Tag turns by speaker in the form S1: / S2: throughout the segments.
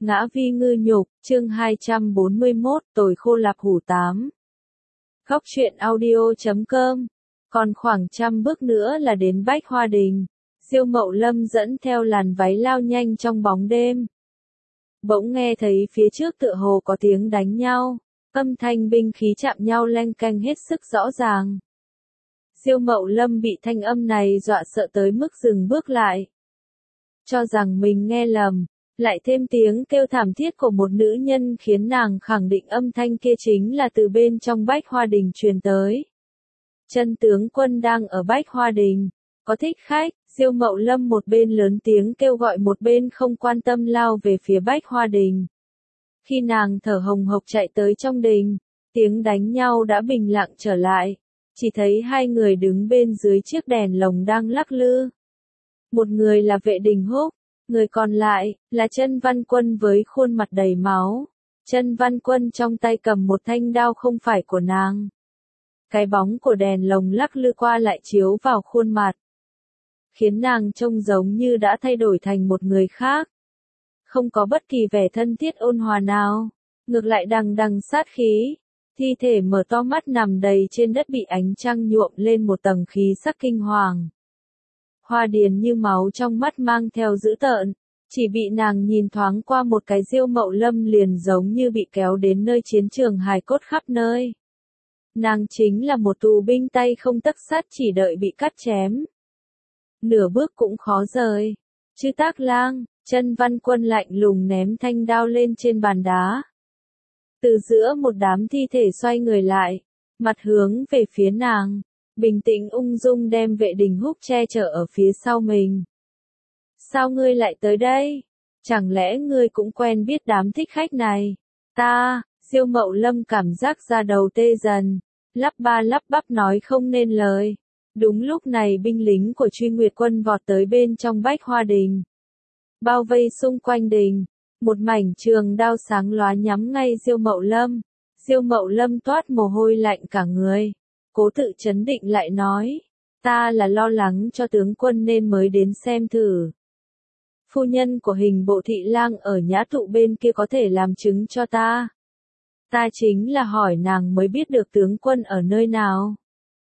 S1: Ngã vi ngư nhục, chương 241, tồi khô lạp hủ tám. Góc truyện audio.com. Còn khoảng 100 bước nữa là đến Bách Hoa Đình. Diêu Mậu Lâm dẫn theo làn váy lao nhanh trong bóng đêm. Bỗng nghe thấy phía trước tựa hồ có tiếng đánh nhau, âm thanh binh khí chạm nhau leng keng hết sức rõ ràng. Diêu Mậu Lâm bị thanh âm này dọa sợ tới mức dừng bước lại. Cho rằng mình nghe lầm, lại thêm tiếng kêu thảm thiết của một nữ nhân khiến nàng khẳng định âm thanh kia chính là từ bên trong Bách Hoa Đình truyền tới. Chân tướng quân đang ở Bách Hoa Đình, có thích khách. Diêu Mậu Lâm một bên lớn tiếng kêu gọi một bên không quan tâm lao về phía Bách Hoa Đình. Khi nàng thở hồng hộc chạy tới trong đình, tiếng đánh nhau đã bình lặng trở lại, chỉ thấy hai người đứng bên dưới chiếc đèn lồng đang lắc lư. Một người là Vệ Đình Húc, người còn lại là Chân Văn Quân với khuôn mặt đầy máu. Chân Văn Quân trong tay cầm một thanh đao không phải của nàng. Cái bóng của đèn lồng lắc lư qua lại chiếu vào khuôn mặt, khiến nàng trông giống như đã thay đổi thành một người khác. Không có bất kỳ vẻ thân thiết ôn hòa nào, ngược lại đằng đằng sát khí. Thi thể mở to mắt nằm đầy trên đất bị ánh trăng nhuộm lên một tầng khí sắc kinh hoàng. Hoa điền như máu trong mắt mang theo dữ tợn, chỉ bị nàng nhìn thoáng qua một cái Diêu Mậu Lâm liền giống như bị kéo đến nơi chiến trường hài cốt khắp nơi. Nàng chính là một tù binh tay không tấc sắt chỉ đợi bị cắt chém. Nửa bước cũng khó rời. Chư Tác Lang, Chân Văn Quân lạnh lùng ném thanh đao lên trên bàn đá. Từ giữa một đám thi thể xoay người lại, mặt hướng về phía nàng, bình tĩnh ung dung đem Vệ Đình Húc che chở ở phía sau mình. Sao ngươi lại tới đây? Chẳng lẽ ngươi cũng quen biết đám thích khách này? Diêu Mậu Lâm cảm giác da đầu tê dần, lắp ba lắp bắp nói không nên lời. Đúng lúc này binh lính của Truy Nguyệt Quân vọt tới bên trong Bách Hoa Đình, bao vây xung quanh đình, một mảnh trường đao sáng lóa nhắm ngay Diêu Mậu Lâm. Diêu Mậu Lâm toát mồ hôi lạnh cả người, cố tự trấn định lại nói, ta là lo lắng cho tướng quân nên mới đến xem thử. Phu nhân của Hình Bộ Thị Lang ở nhã tụ bên kia có thể làm chứng cho ta. Ta chính là hỏi nàng mới biết được tướng quân ở nơi nào.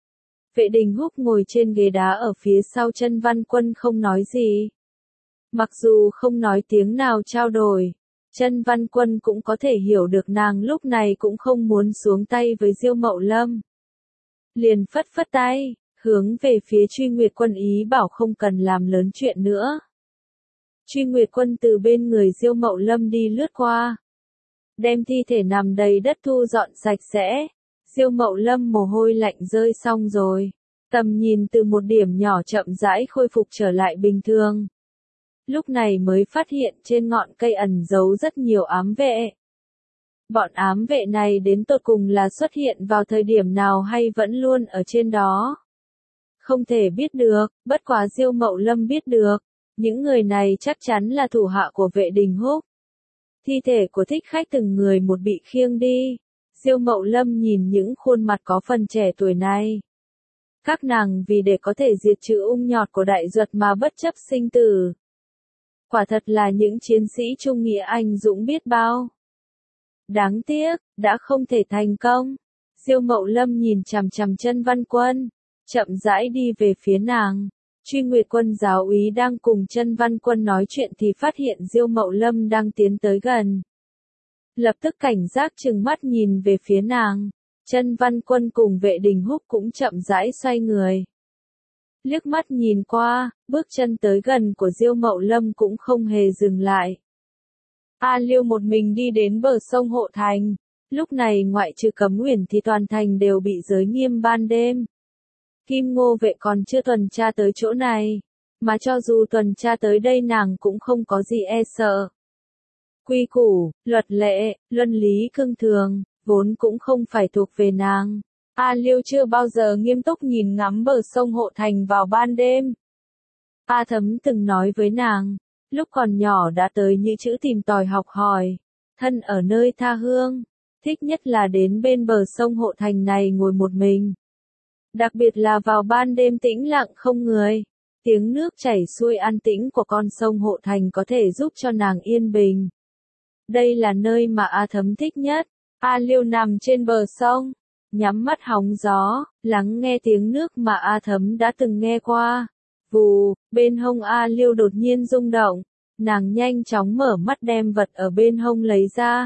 S1: Vệ Đình Húc ngồi trên ghế đá ở phía sau Chân Văn Quân không nói gì. Mặc dù không nói tiếng nào trao đổi, Chân Văn Quân cũng có thể hiểu được nàng lúc này cũng không muốn xuống tay với Diêu Mậu Lâm. Liền phất phất tay, hướng về phía Truy Nguyệt Quân ý bảo không cần làm lớn chuyện nữa. Truy Nguyệt Quân từ bên người Diêu Mậu Lâm đi lướt qua, đem thi thể nằm đầy đất thu dọn sạch sẽ. Diêu Mậu Lâm mồ hôi lạnh rơi xong rồi, tầm nhìn từ một điểm nhỏ chậm rãi khôi phục trở lại bình thường. Lúc này mới phát hiện trên ngọn cây ẩn giấu rất nhiều ám vệ. Bọn ám vệ này đến tột cùng là xuất hiện vào thời điểm nào hay vẫn luôn ở trên đó? Không thể biết được, bất quá Diêu Mậu Lâm biết được, những người này chắc chắn là thủ hạ của Vệ Đình Húc. Thi thể của thích khách từng người một bị khiêng đi. Diêu Mậu Lâm nhìn những khuôn mặt có phần trẻ tuổi này. Các nàng vì để có thể diệt trừ ung nhọt của đại duật mà bất chấp sinh tử. Quả thật là những chiến sĩ trung nghĩa anh dũng biết bao. Đáng tiếc, đã không thể thành công. Diêu Mậu Lâm nhìn chằm chằm Chân Văn Quân, chậm rãi đi về phía nàng. Truy Nguyệt Quân giáo úy đang cùng Chân Văn Quân nói chuyện thì phát hiện Diêu Mậu Lâm đang tiến tới gần. Lập tức cảnh giác trừng mắt nhìn về phía nàng. Chân Văn Quân cùng Vệ Đình Húc cũng chậm rãi xoay người. Liếc mắt nhìn qua, bước chân tới gần của Diêu Mậu Lâm cũng không hề dừng lại. A Liêu một mình đi đến bờ sông Hộ Thành. Lúc này ngoại trừ Cấm Uyển thì toàn thành đều bị giới nghiêm ban đêm. Kim Ngô vệ còn chưa tuần tra tới chỗ này, mà cho dù tuần tra tới đây nàng cũng không có gì e sợ. Quy củ, luật lệ, luân lý cương thường, vốn cũng không phải thuộc về nàng. A Liêu chưa bao giờ nghiêm túc nhìn ngắm bờ sông Hộ Thành vào ban đêm. A Thấm từng nói với nàng, lúc còn nhỏ đã tới như chữ tìm tòi học hỏi, thân ở nơi tha hương, thích nhất là đến bên bờ sông Hộ Thành này ngồi một mình. Đặc biệt là vào ban đêm tĩnh lặng không người, tiếng nước chảy xuôi an tĩnh của con sông Hộ Thành có thể giúp cho nàng yên bình. Đây là nơi mà A Thấm thích nhất. A Liêu nằm trên bờ sông, nhắm mắt hóng gió, lắng nghe tiếng nước mà A Thấm đã từng nghe qua. Vù, bên hông A Liêu đột nhiên rung động, nàng nhanh chóng mở mắt đem vật ở bên hông lấy ra.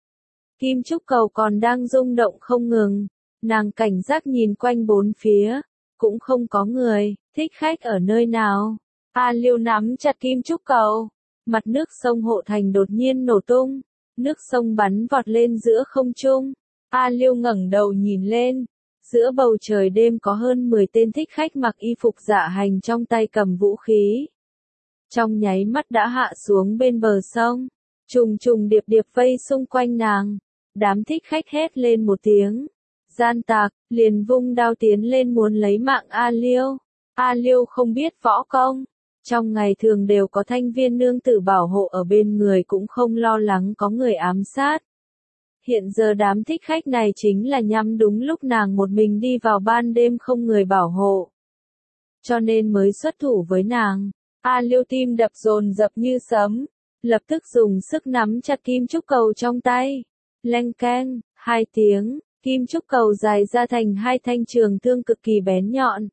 S1: Kim trúc cầu còn đang rung động không ngừng, nàng cảnh giác nhìn quanh bốn phía, cũng không có người, thích khách ở nơi nào. A Liêu nắm chặt kim trúc cầu, mặt nước sông Hộ Thành đột nhiên nổ tung, nước sông bắn vọt lên giữa không trung. A Liêu ngẩng đầu nhìn lên, giữa bầu trời đêm có hơn 10 tên thích khách mặc y phục dạ hành trong tay cầm vũ khí. Trong nháy mắt đã hạ xuống bên bờ sông, trùng trùng điệp điệp vây xung quanh nàng. Đám thích khách hét lên một tiếng, gian tạc, liền vung đao tiến lên muốn lấy mạng A Liêu. A Liêu không biết võ công, trong ngày thường đều có thanh viên nương tử bảo hộ ở bên người cũng không lo lắng có người ám sát. Hiện giờ đám thích khách này chính là nhắm đúng lúc nàng một mình đi vào ban đêm không người bảo hộ. Cho nên mới xuất thủ với nàng. A Liêu tim đập dồn dập như sấm, lập tức dùng sức nắm chặt kim trúc cầu trong tay. Leng keng, 2 tiếng, kim trúc cầu dài ra thành 2 thanh trường thương cực kỳ bén nhọn.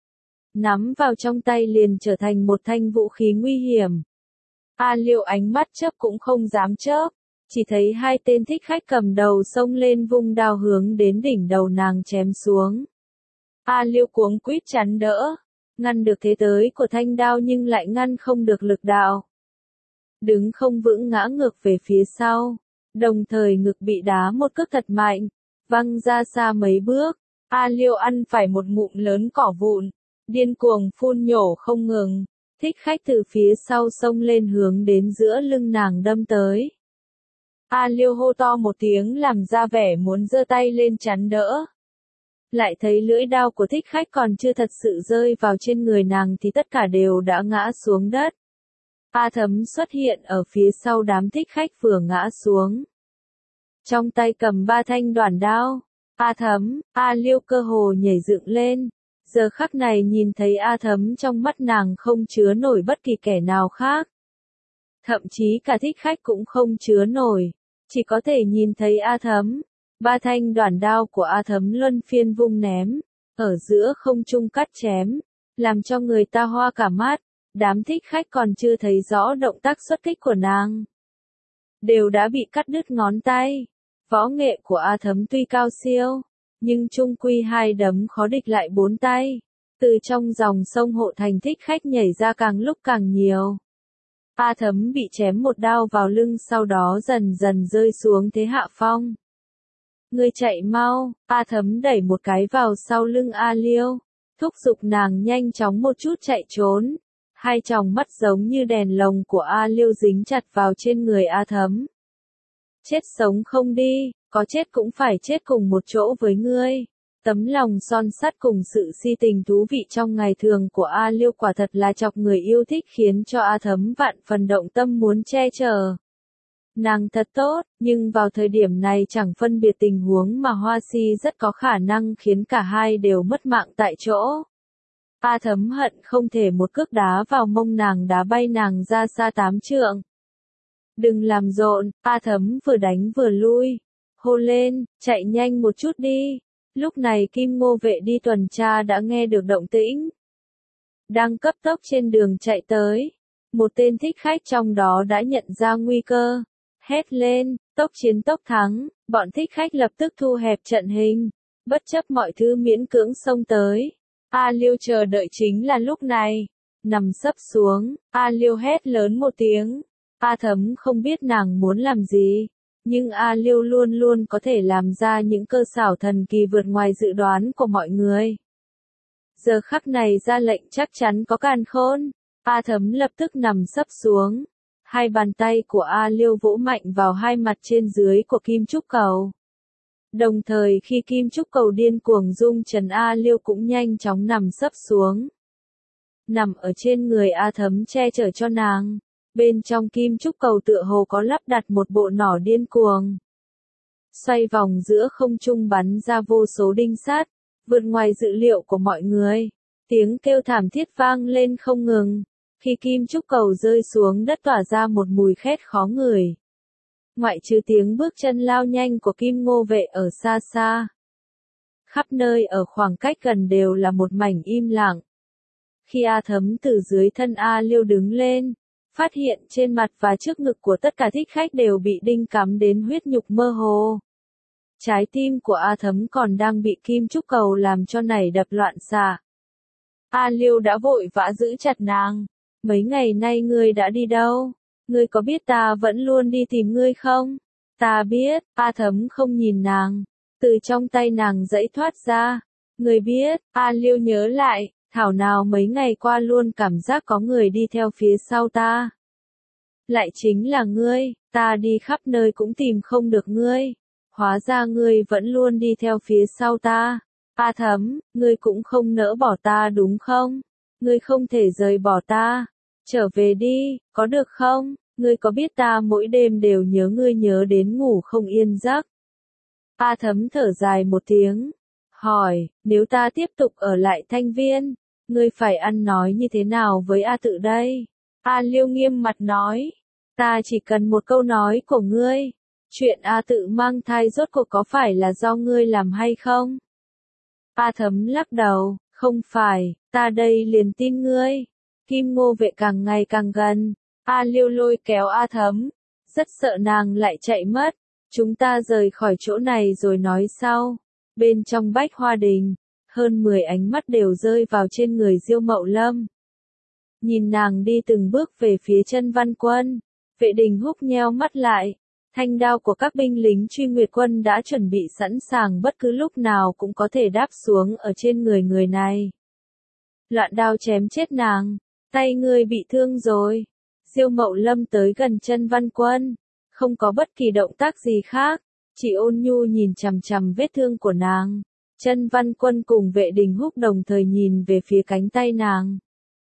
S1: Nắm vào trong tay liền trở thành một thanh vũ khí nguy hiểm. A Liêu ánh mắt chớp cũng không dám chớp, chỉ thấy 2 tên thích khách cầm đầu xông lên vung đao hướng đến đỉnh đầu nàng chém xuống. A Liêu cuống quýt chắn đỡ, ngăn được thế tới của thanh đao nhưng lại ngăn không được lực đạo. Đứng không vững ngã ngược về phía sau, đồng thời ngực bị đá một cước thật mạnh, văng ra xa mấy bước. A Liêu ăn phải một ngụm lớn cỏ vụn, điên cuồng phun nhổ không ngừng, thích khách từ phía sau xông lên hướng đến giữa lưng nàng đâm tới. A Liêu hô to một tiếng làm ra vẻ muốn giơ tay lên chắn đỡ. Lại thấy lưỡi đao của thích khách còn chưa thật sự rơi vào trên người nàng thì tất cả đều đã ngã xuống đất. A Thấm xuất hiện ở phía sau đám thích khách vừa ngã xuống. Trong tay cầm 3 thanh đoản đao. A Thấm, A Liêu cơ hồ nhảy dựng lên. Giờ khắc này nhìn thấy A Thấm trong mắt nàng không chứa nổi bất kỳ kẻ nào khác. Thậm chí cả thích khách cũng không chứa nổi. Chỉ có thể nhìn thấy A Thấm. 3 thanh đoản đao của A Thấm luân phiên vung ném. Ở giữa không trung cắt chém. Làm cho người ta hoa cả mắt. Đám thích khách còn chưa thấy rõ động tác xuất kích của nàng. Đều đã bị cắt đứt ngón tay. Võ nghệ của A Thấm tuy cao siêu, nhưng chung quy 2 đấm khó địch lại 4 tay. Từ trong dòng sông Hộ Thành thích khách nhảy ra càng lúc càng nhiều. A Thấm bị chém một đao vào lưng sau đó dần dần rơi xuống thế hạ phong. Ngươi chạy mau, A Thấm đẩy một cái vào sau lưng A Liêu, thúc giục nàng nhanh chóng một chút chạy trốn. 2 tròng mắt giống như đèn lồng của A Liêu dính chặt vào trên người A Thấm. Chết sống không đi, có chết cũng phải chết cùng một chỗ với ngươi. Tấm lòng son sắt cùng sự si tình thú vị trong ngày thường của A Liêu quả thật là chọc người yêu thích khiến cho A Thấm vạn phần động tâm muốn che chở. Nàng thật tốt, nhưng vào thời điểm này chẳng phân biệt tình huống mà Hoa Si rất có khả năng khiến cả hai đều mất mạng tại chỗ. A Thấm hận không thể một cước đá vào mông nàng đá bay nàng ra xa 8 trượng. Đừng làm rộn, A Thấm vừa đánh vừa lui. Hô lên, chạy nhanh một chút đi. Lúc này Kim Ngô vệ đi tuần tra đã nghe được động tĩnh. Đang cấp tốc trên đường chạy tới. Một tên thích khách trong đó đã nhận ra nguy cơ. Hét lên, tốc chiến tốc thắng, bọn thích khách lập tức thu hẹp trận hình. Bất chấp mọi thứ miễn cưỡng xông tới. A Liêu chờ đợi chính là lúc này. Nằm sấp xuống, A Liêu hét lớn một tiếng. A Thấm không biết nàng muốn làm gì. Nhưng A Liêu luôn luôn có thể làm ra những cơ xảo thần kỳ vượt ngoài dự đoán của mọi người. Giờ khắc này ra lệnh chắc chắn có càn khôn. A Thấm lập tức nằm sấp xuống. 2 bàn tay của A Liêu vỗ mạnh vào 2 mặt trên dưới của kim trúc cầu. Đồng thời khi kim trúc cầu điên cuồng rung trần A Liêu cũng nhanh chóng nằm sấp xuống. Nằm ở trên người A Thấm che chở cho nàng. Bên trong kim trúc cầu tựa hồ có lắp đặt một bộ nỏ điên cuồng. Xoay vòng giữa không trung bắn ra vô số đinh sắt, vượt ngoài dự liệu của mọi người. Tiếng kêu thảm thiết vang lên không ngừng. Khi kim trúc cầu rơi xuống đất tỏa ra một mùi khét khó ngửi. ngoại trừ tiếng bước chân lao nhanh của Kim Ngô Vệ ở xa xa. Khắp nơi ở khoảng cách gần đều là một mảnh im lặng. Khi A Thấm từ dưới thân A Liêu đứng lên, phát hiện trên mặt và trước ngực của tất cả thích khách đều bị đinh cắm đến huyết nhục mơ hồ. Trái tim của A Thấm còn đang bị kim trúc cầu làm cho nảy đập loạn xạ. A Liêu đã vội vã giữ chặt nàng. Mấy ngày nay ngươi đã đi đâu? Ngươi có biết ta vẫn luôn đi tìm ngươi không? Ta biết, A Thấm không nhìn nàng. Từ trong tay nàng giãy thoát ra. Ngươi biết, A Liêu nhớ lại, thảo nào mấy ngày qua luôn cảm giác có người đi theo phía sau ta. Lại chính là ngươi, ta đi khắp nơi cũng tìm không được ngươi. Hóa ra ngươi vẫn luôn đi theo phía sau ta. A Thấm, ngươi cũng không nỡ bỏ ta đúng không? Ngươi không thể rời bỏ ta. Trở về đi, có được không? Ngươi có biết ta mỗi đêm đều nhớ ngươi nhớ đến ngủ không yên giấc. A Thấm thở dài một tiếng. Hỏi, nếu ta tiếp tục ở lại Thanh Viên, ngươi phải ăn nói như thế nào với A Tự đây? A Liêu nghiêm mặt nói. Ta chỉ cần một câu nói của ngươi. Chuyện A Tự mang thai rốt cuộc có phải là do ngươi làm hay không? A Thấm lắc đầu, không phải, ta đây liền tin ngươi. Kim Ngô Vệ càng ngày càng gần. A Liêu lôi kéo A Thấm. Rất sợ nàng lại chạy mất. Chúng ta rời khỏi chỗ này rồi nói sau. Bên trong Bách Hoa Đình, hơn 10 ánh mắt đều rơi vào trên người Diêu Mậu Lâm. Nhìn nàng đi từng bước về phía Chân Văn Quân. Vệ Đình Húc nheo mắt lại. Thanh đao của các binh lính Truy Nguyệt Quân đã chuẩn bị sẵn sàng bất cứ lúc nào cũng có thể đáp xuống ở trên người người này. Loạn đao chém chết nàng. Tay ngươi bị thương rồi. Diêu Mậu Lâm tới gần Chân Văn Quân. Không có bất kỳ động tác gì khác. Chỉ ôn nhu nhìn chằm chằm vết thương của nàng. Chân Văn Quân cùng Vệ Đình Húc đồng thời nhìn về phía cánh tay nàng.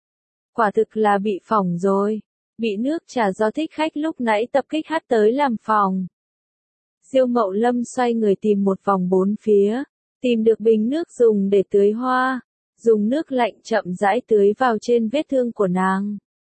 S1: Quả thực là bị phỏng rồi. Bị nước trà do thích khách lúc nãy tập kích hắt tới làm phỏng. Diêu Mậu Lâm xoay người tìm một vòng bốn phía. Tìm được bình nước dùng để tưới hoa. Dùng nước lạnh chậm rãi tưới vào trên vết thương của nàng.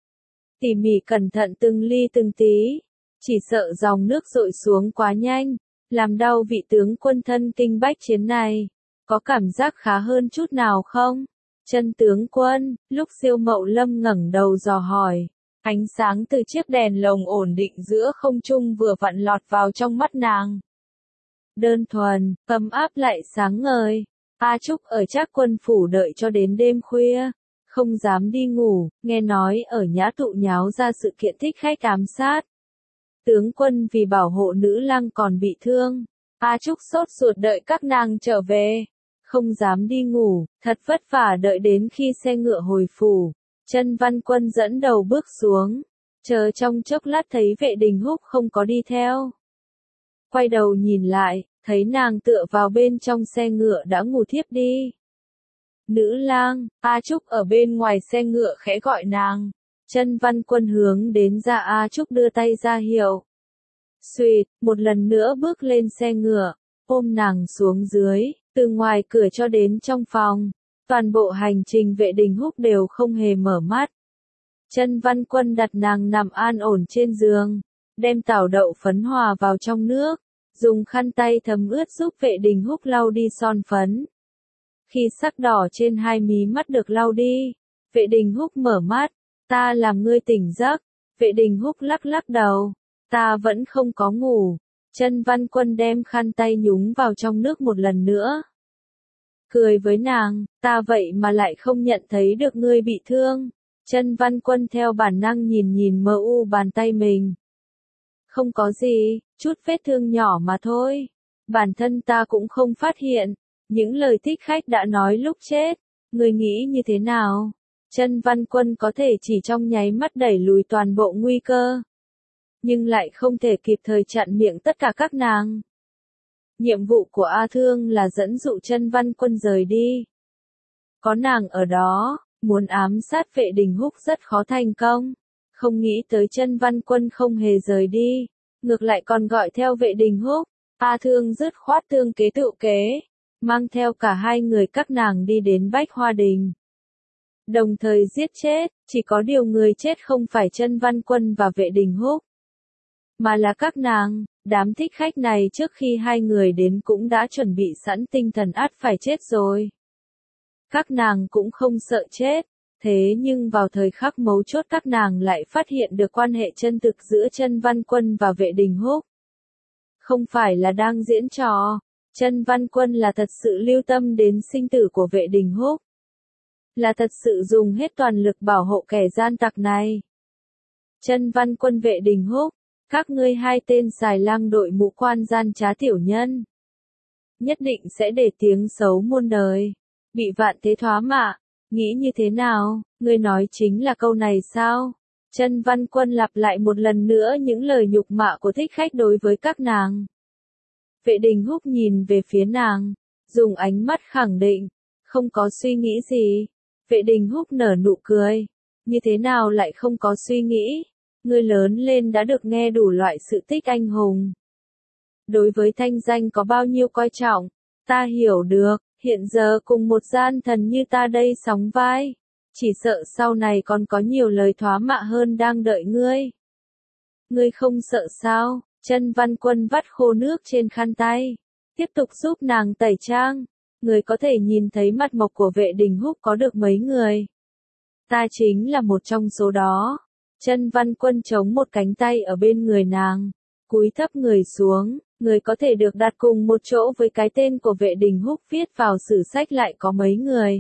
S1: Tỉ mỉ cẩn thận từng ly từng tí. Chỉ sợ dòng nước dội xuống quá nhanh. Làm đau vị tướng quân thân kinh bách chiến này. Có cảm giác khá hơn chút nào không? Chân tướng quân, lúc Diêu Mậu Lâm ngẩng đầu dò hỏi. Ánh sáng từ chiếc đèn lồng ổn định giữa không trung vừa vặn lọt vào trong mắt nàng. Đơn thuần, ấm áp lại sáng ngời. A Trúc ở Trác Quân phủ đợi cho đến đêm khuya. Không dám đi ngủ, nghe nói ở Nhã Tụ nháo ra sự kiện thích khách ám sát. Tướng quân vì bảo hộ nữ lang còn bị thương. A Trúc sốt ruột đợi các nàng trở về. Không dám đi ngủ, thật vất vả đợi đến khi xe ngựa hồi phủ. Chân Văn Quân dẫn đầu bước xuống. Chờ trong chốc lát thấy Vệ Đình Húc không có đi theo. Quay đầu nhìn lại, thấy nàng tựa vào bên trong xe ngựa đã ngủ thiếp đi. Nữ lang, A Trúc ở bên ngoài xe ngựa khẽ gọi nàng. Chân Văn Quân hướng đến ra A Trúc đưa tay ra hiệu. Xuỵt, một lần nữa bước lên xe ngựa, ôm nàng xuống dưới, từ ngoài cửa cho đến trong phòng. Toàn bộ hành trình Vệ Đình Húc đều không hề mở mắt. Chân Văn Quân đặt nàng nằm an ổn trên giường, đem tảo đậu phấn hòa vào trong nước, dùng khăn tay thấm ướt giúp Vệ Đình Húc lau đi son phấn. Khi sắc đỏ trên hai mí mắt được lau đi, Vệ Đình Húc mở mắt. Ta làm ngươi tỉnh giấc. Vệ Đình Húc lắc lắc đầu. Ta vẫn không có ngủ. Chân Văn Quân đem khăn tay nhúng vào trong nước một lần nữa. Cười với nàng, ta vậy mà lại không nhận thấy được ngươi bị thương. Chân Văn Quân theo bản năng nhìn nhìn mờ u bàn tay mình. Không có gì, chút vết thương nhỏ mà thôi. Bản thân ta cũng không phát hiện. Những lời thích khách đã nói lúc chết. Ngươi nghĩ như thế nào? Chân Văn Quân có thể chỉ trong nháy mắt đẩy lùi toàn bộ nguy cơ. Nhưng lại không thể kịp thời chặn miệng tất cả các nàng. Nhiệm vụ của A Thương là dẫn dụ Chân Văn Quân rời đi. Có nàng ở đó, muốn ám sát Vệ Đình Húc rất khó thành công. Không nghĩ tới Chân Văn Quân không hề rời đi. Ngược lại còn gọi theo Vệ Đình Húc. A Thương dứt khoát tương kế tự kế. Mang theo cả hai người các nàng đi đến Bách Hoa Đình. Đồng thời giết chết, chỉ có điều người chết không phải Chân Văn Quân và Vệ Đình Húc. mà là các nàng. Đám thích khách này trước khi hai người đến cũng đã chuẩn bị sẵn tinh thần ắt phải chết rồi. Các nàng cũng không sợ chết, thế nhưng vào thời khắc mấu chốt các nàng lại phát hiện được quan hệ chân thực giữa Chân Văn Quân và Vệ Đình Húc. Không phải là đang diễn trò, Chân Văn Quân là thật sự lưu tâm đến sinh tử của Vệ Đình Húc. Là thật sự dùng hết toàn lực bảo hộ kẻ gian tặc này. Chân Văn Quân Vệ Đình Húc, các ngươi hai tên xài lang đội mũ quan gian trá tiểu nhân. Nhất định sẽ để tiếng xấu muôn đời. Bị vạn thế thoá mạ, nghĩ như thế nào, ngươi nói chính là câu này sao? Chân Văn Quân lặp lại một lần nữa những lời nhục mạ của thích khách đối với các nàng. Vệ Đình Húc nhìn về phía nàng, dùng ánh mắt khẳng định, không có suy nghĩ gì. Vệ Đình Húc nở nụ cười, như thế nào lại không có suy nghĩ? Ngươi lớn lên đã được nghe đủ loại sự tích anh hùng. Đối với thanh danh có bao nhiêu coi trọng, ta hiểu được, hiện giờ cùng một gian thần như ta đây sóng vai, chỉ sợ sau này còn có nhiều lời thoá mạ hơn đang đợi ngươi. Ngươi không sợ sao? Chân Văn Quân vắt khô nước trên khăn tay, tiếp tục giúp nàng tẩy trang. Người có thể nhìn thấy mặt mộc của Vệ Đình Húc có được mấy người. Ta chính là một trong số đó. Chân Văn Quân chống một cánh tay ở bên người nàng, cúi thấp người xuống, người có thể được đặt cùng một chỗ với cái tên của Vệ Đình Húc viết vào sử sách lại có mấy người.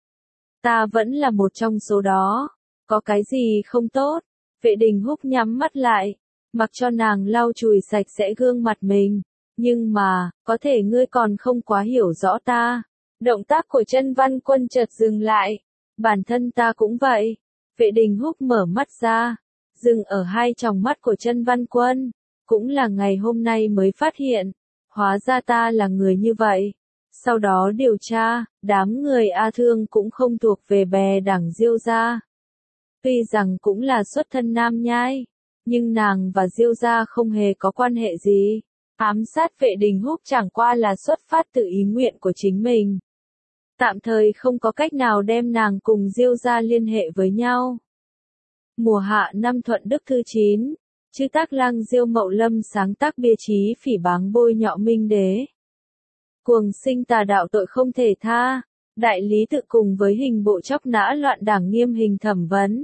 S1: Ta vẫn là một trong số đó, có cái gì không tốt? Vệ Đình Húc nhắm mắt lại, mặc cho nàng lau chùi sạch sẽ gương mặt mình. Nhưng mà, có thể ngươi còn không quá hiểu rõ ta. Động tác của Chân Văn Quân chợt dừng lại. Bản thân ta cũng vậy. Vệ Đình Húc mở mắt ra, dừng ở hai tròng mắt của Chân Văn Quân. Cũng là ngày hôm nay mới phát hiện, hóa ra ta là người như vậy. Sau đó điều tra, đám người A Thương cũng không thuộc về bè đảng Diêu gia. Tuy rằng cũng là xuất thân Nam Nhai, nhưng nàng và Diêu gia không hề có quan hệ gì. Ám sát Vệ Đình Húc chẳng qua là xuất phát từ ý nguyện của chính mình. Tạm thời không có cách nào đem nàng cùng Diêu gia liên hệ với nhau. Mùa hạ năm Thuận Đức thứ 9, Chư Tác Lang Diêu Mậu Lâm sáng tác bia chí phỉ báng bôi nhọ Minh Đế. Cuồng sinh tà đạo tội không thể tha, đại lý tự cùng với hình bộ chóc nã loạn đảng nghiêm hình thẩm vấn.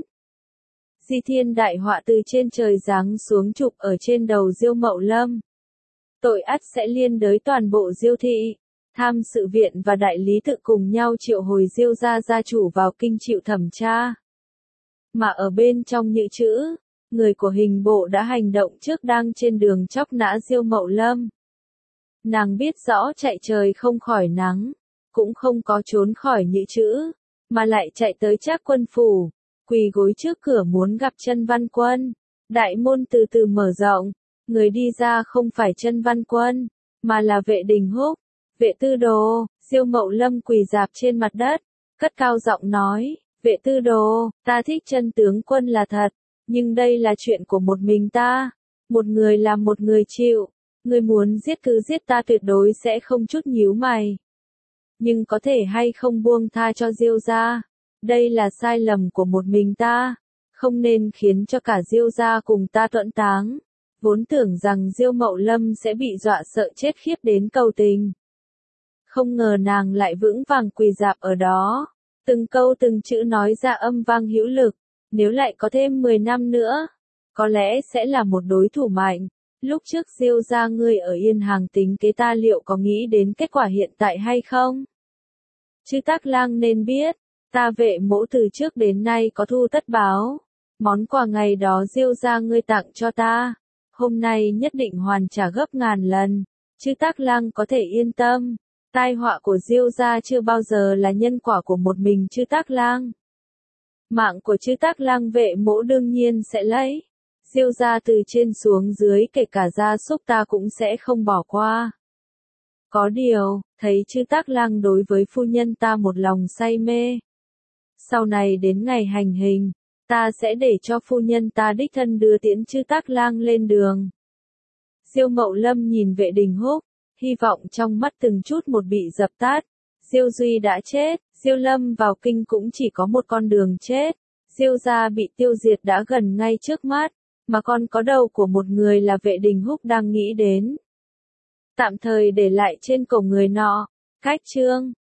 S1: Di thiên đại họa từ trên trời giáng xuống chụp ở trên đầu Diêu Mậu Lâm. Tội ắt sẽ liên đới toàn bộ Diêu thị. Tham sự viện và đại lý tự cùng nhau triệu hồi Diêu gia gia chủ vào kinh chịu thẩm tra. Mà ở bên trong những chữ, người của hình bộ đã hành động trước đang trên đường chóc nã Diêu Mậu Lâm. Nàng biết rõ chạy trời không khỏi nắng, cũng không có trốn khỏi những chữ, mà lại chạy tới Trác Quân phủ, quỳ gối trước cửa muốn gặp Chân Văn Quân. Đại môn từ từ mở rộng, người đi ra không phải Chân Văn Quân, mà là Vệ Đình Húc. Vệ tư đồ, Diêu Mậu Lâm quỳ rạp trên mặt đất, cất cao giọng nói, vệ tư đồ, ta thích Chân tướng quân là thật, nhưng đây là chuyện của một mình ta, một người làm một người chịu, người muốn giết cứ giết ta tuyệt đối sẽ không chút nhíu mày. Nhưng có thể hay không buông tha cho Diêu gia, đây là sai lầm của một mình ta, không nên khiến cho cả Diêu gia cùng ta tuẫn táng. Vốn tưởng rằng Diêu Mậu Lâm sẽ bị dọa sợ chết khiếp đến cầu tình. Không ngờ nàng lại vững vàng quỳ rạp ở đó, từng câu từng chữ nói ra âm vang hữu lực, nếu lại có thêm 10 năm nữa, có lẽ sẽ là một đối thủ mạnh. Lúc trước Diêu gia ngươi ở Yên Hàng tính kế ta liệu có nghĩ đến kết quả hiện tại hay không? Chư Tác Lang nên biết, ta Vệ mỗ từ trước đến nay có thu tất báo, món quà ngày đó Diêu gia ngươi tặng cho ta, hôm nay nhất định hoàn trả gấp ngàn lần. Chư Tác Lang có thể yên tâm. Tai họa của Diêu gia chưa bao giờ là nhân quả của một mình Chư Tác Lang. Mạng của Chư Tác Lang Vệ mỗ đương nhiên sẽ lấy. Diêu gia từ trên xuống dưới kể cả gia súc ta cũng sẽ không bỏ qua. Có điều, thấy Chư Tác Lang đối với phu nhân ta một lòng say mê. Sau này đến ngày hành hình, ta sẽ để cho phu nhân ta đích thân đưa tiễn Chư Tác Lang lên đường. Diêu Mậu Lâm nhìn Vệ Đình Húc, hy vọng trong mắt từng chút một bị dập tắt. Diêu Duy đã chết, Diêu Lâm vào kinh cũng chỉ có một con đường chết. Diêu gia bị tiêu diệt đã gần ngay trước mắt, mà còn có đầu của một người là Vệ Đình Húc đang nghĩ đến. Tạm thời để lại trên cổ người nọ. Khách trương.